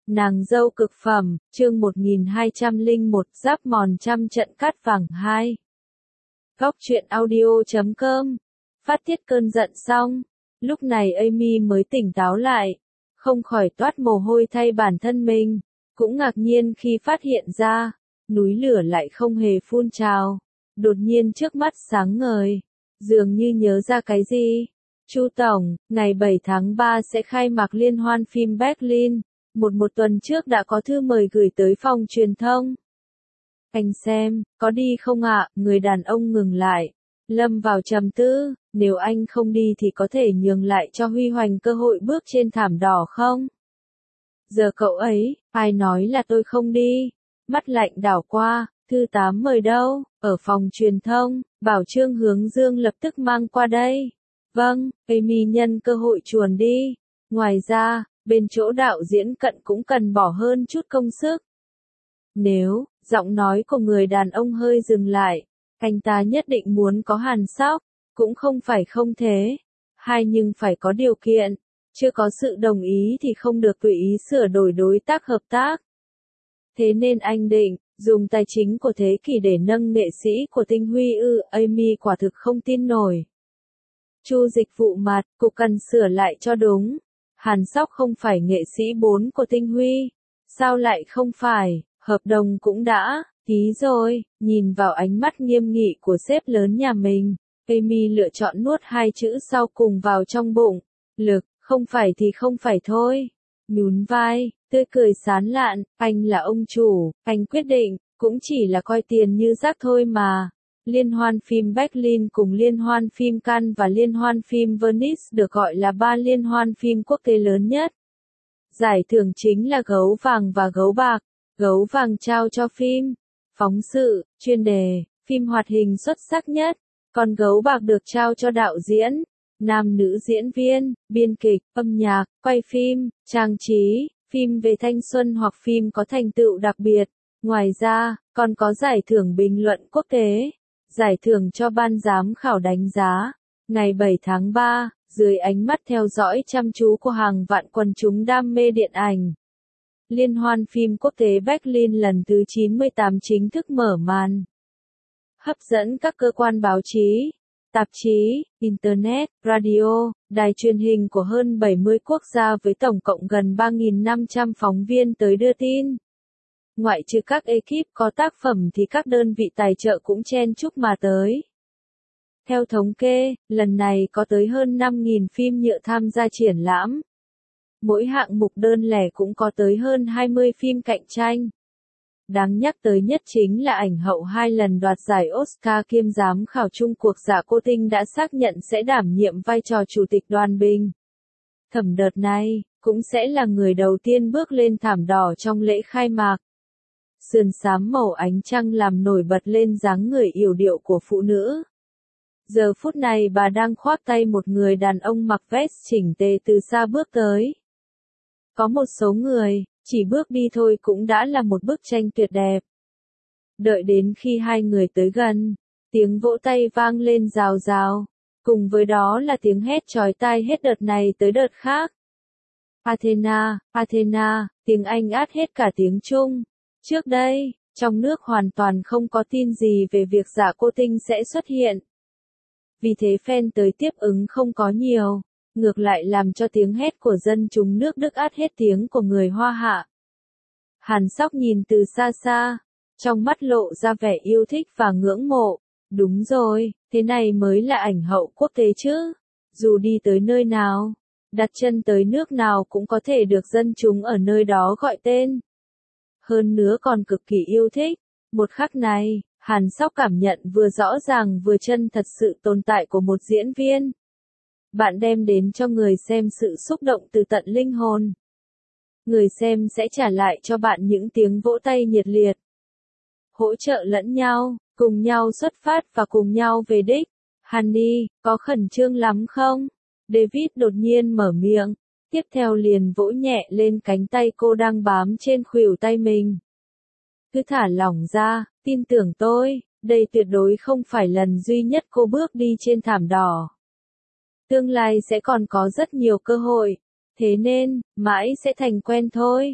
Nàng dâu cực phẩm, chương 1201, giáp mòn trăm trận cát vàng 2. Góc truyện audio.com. Phát tiết cơn giận xong, lúc này Amy mới tỉnh táo lại, không khỏi toát mồ hôi thay bản thân mình, cũng ngạc nhiên khi phát hiện ra, núi lửa lại không hề phun trào, đột nhiên trước mắt sáng ngời, dường như nhớ ra cái gì. Chu Tổng, ngày 7 tháng 3 sẽ khai mạc liên hoan phim Berlin. Một tuần trước đã có thư mời gửi tới phòng truyền thông. Anh xem, có đi không ạ? Người đàn ông ngừng lại, lâm vào trầm tư, nếu anh không đi thì có thể nhường lại cho Huy Hoành cơ hội bước trên thảm đỏ không? Giờ cậu ấy, ai nói là tôi không đi? Mắt lạnh đảo qua, thư 8 mời đâu? Ở phòng truyền thông, bảo Trương Hướng Dương lập tức mang qua đây. Vâng, Amy nhân cơ hội chuồn đi. Ngoài ra, bên chỗ đạo diễn cận cũng cần bỏ hơn chút công sức. Nếu, giọng nói của người đàn ông hơi dừng lại, anh ta nhất định muốn có Hàn Sóc, cũng không phải không thế. Nhưng phải có điều kiện, chưa có sự đồng ý thì không được tùy ý sửa đổi đối tác hợp tác. Thế nên anh định, dùng tài chính của thế kỷ để nâng nghệ sĩ của Tinh Huy ư? Amy quả thực không tin nổi. Chu dịch vụ mặt, cục cần sửa lại cho đúng. Hàn Sóc không phải nghệ sĩ 4 của Tinh Huy. Sao lại không phải, hợp đồng cũng đã ký rồi. Nhìn vào ánh mắt nghiêm nghị của sếp lớn nhà mình, Amy lựa chọn nuốt hai chữ sau cùng vào trong bụng. Lực, không phải thì không phải thôi. Nhún vai, tươi cười sán lạn, anh là ông chủ, anh quyết định, cũng chỉ là coi tiền như rác thôi mà. Liên hoan phim Berlin cùng Liên hoan phim Cannes và Liên hoan phim Venice được gọi là 3 liên hoan phim quốc tế lớn nhất. Giải thưởng chính là gấu vàng và gấu bạc. Gấu vàng trao cho phim phóng sự, chuyên đề, phim hoạt hình xuất sắc nhất, còn gấu bạc được trao cho đạo diễn, nam nữ diễn viên, biên kịch, âm nhạc, quay phim, trang trí, phim về thanh xuân hoặc phim có thành tựu đặc biệt. Ngoài ra, còn có giải thưởng bình luận quốc tế. Giải thưởng cho ban giám khảo đánh giá. Ngày 7 tháng 3, dưới ánh mắt theo dõi chăm chú của hàng vạn quần chúng đam mê điện ảnh, Liên hoan phim quốc tế Berlin lần thứ 98 chính thức mở màn. Hấp dẫn các cơ quan báo chí, tạp chí, Internet, radio, đài truyền hình của hơn 70 quốc gia với tổng cộng gần 3.500 phóng viên tới đưa tin. Ngoại trừ các ekip có tác phẩm thì các đơn vị tài trợ cũng chen chúc mà tới. Theo thống kê, lần này có tới hơn 5.000 phim nhựa tham gia triển lãm. Mỗi hạng mục đơn lẻ cũng có tới hơn 20 phim cạnh tranh. Đáng nhắc tới nhất chính là ảnh hậu 2 lần đoạt giải Oscar kiêm giám khảo chung cuộc Dạ Cô Tinh đã xác nhận sẽ đảm nhiệm vai trò chủ tịch đoàn bình thẩm đợt này, cũng sẽ là người đầu tiên bước lên thảm đỏ trong lễ khai mạc. Sườn xám màu ánh trăng làm nổi bật lên dáng người yểu điệu của phụ nữ. Giờ phút này bà đang khoác tay một người đàn ông mặc vest chỉnh tề từ xa bước tới. Có một số người, chỉ bước đi thôi cũng đã là một bức tranh tuyệt đẹp. Đợi đến khi hai người tới gần, tiếng vỗ tay vang lên rào rào, cùng với đó là tiếng hét chói tai hết đợt này tới đợt khác. Athena, Athena, tiếng Anh át hết cả tiếng Trung. Trước đây, trong nước hoàn toàn không có tin gì về việc Dạ Cô Tinh sẽ xuất hiện. Vì thế fan tới tiếp ứng không có nhiều, ngược lại làm cho tiếng hét của dân chúng nước Đức át hết tiếng của người Hoa Hạ. Hàn Sóc nhìn từ xa xa, trong mắt lộ ra vẻ yêu thích và ngưỡng mộ. Đúng rồi, thế này mới là ảnh hậu quốc tế chứ. Dù đi tới nơi nào, đặt chân tới nước nào cũng có thể được dân chúng ở nơi đó gọi tên. Hơn nữa còn cực kỳ yêu thích. Một khắc này, Hàn Sóc cảm nhận vừa rõ ràng vừa chân thật sự tồn tại của một diễn viên. Bạn đem đến cho người xem sự xúc động từ tận linh hồn. Người xem sẽ trả lại cho bạn những tiếng vỗ tay nhiệt liệt. Hỗ trợ lẫn nhau, cùng nhau xuất phát và cùng nhau về đích. Honey, có khẩn trương lắm không? David đột nhiên mở miệng, tiếp theo liền vỗ nhẹ lên cánh tay cô đang bám trên khuỷu tay mình. Cứ thả lỏng ra, tin tưởng tôi, đây tuyệt đối không phải lần duy nhất cô bước đi trên thảm đỏ. Tương lai sẽ còn có rất nhiều cơ hội, thế nên, mãi sẽ thành quen thôi.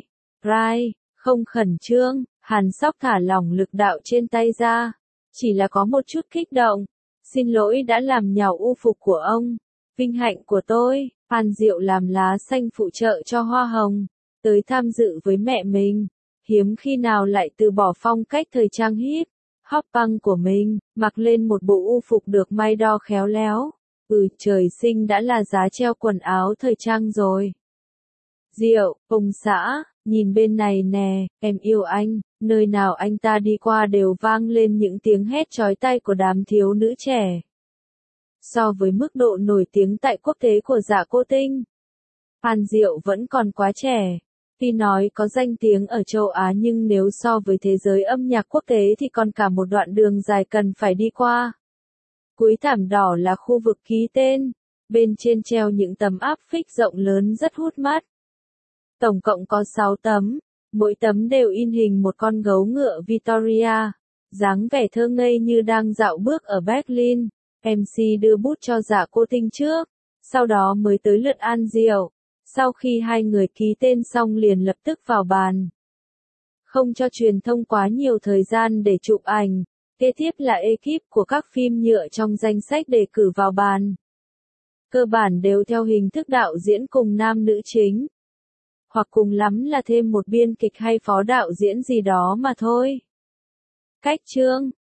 Surprise, không khẩn trương, Hàn Sóc thả lỏng lực đạo trên tay ra. Chỉ là có một chút kích động. Xin lỗi đã làm nhàu u phục của ông. Vinh hạnh của tôi, Phan Diệu làm lá xanh phụ trợ cho hoa hồng. Tới tham dự với mẹ mình. Hiếm khi nào lại từ bỏ phong cách thời trang hip, hop punk của mình, mặc lên một bộ u phục được may đo khéo léo. Trời sinh đã là giá treo quần áo thời trang rồi. Diệu, ông xã, nhìn bên này nè, em yêu anh, nơi nào anh ta đi qua đều vang lên những tiếng hét chói tai của đám thiếu nữ trẻ. So với mức độ nổi tiếng tại quốc tế của Dạ Cô Tinh, Phan Diệu vẫn còn quá trẻ. Tuy nói có danh tiếng ở châu Á nhưng nếu so với thế giới âm nhạc quốc tế thì còn cả một đoạn đường dài cần phải đi qua. Cuối thảm đỏ là khu vực ký tên, bên trên treo những tấm áp phích rộng lớn rất hút mắt. Tổng cộng có 6 tấm, mỗi tấm đều in hình một con gấu ngựa Victoria, dáng vẻ thơ ngây như đang dạo bước ở Berlin. MC đưa bút cho Dạ Cô Tinh trước, sau đó mới tới lượt An Diệu. Sau khi hai người ký tên xong liền lập tức vào bàn. Không cho truyền thông quá nhiều thời gian để chụp ảnh, kế tiếp là ekip của các phim nhựa trong danh sách đề cử vào bàn. Cơ bản đều theo hình thức đạo diễn cùng nam nữ chính. Hoặc cùng lắm là thêm một biên kịch hay phó đạo diễn gì đó mà thôi. Cách chương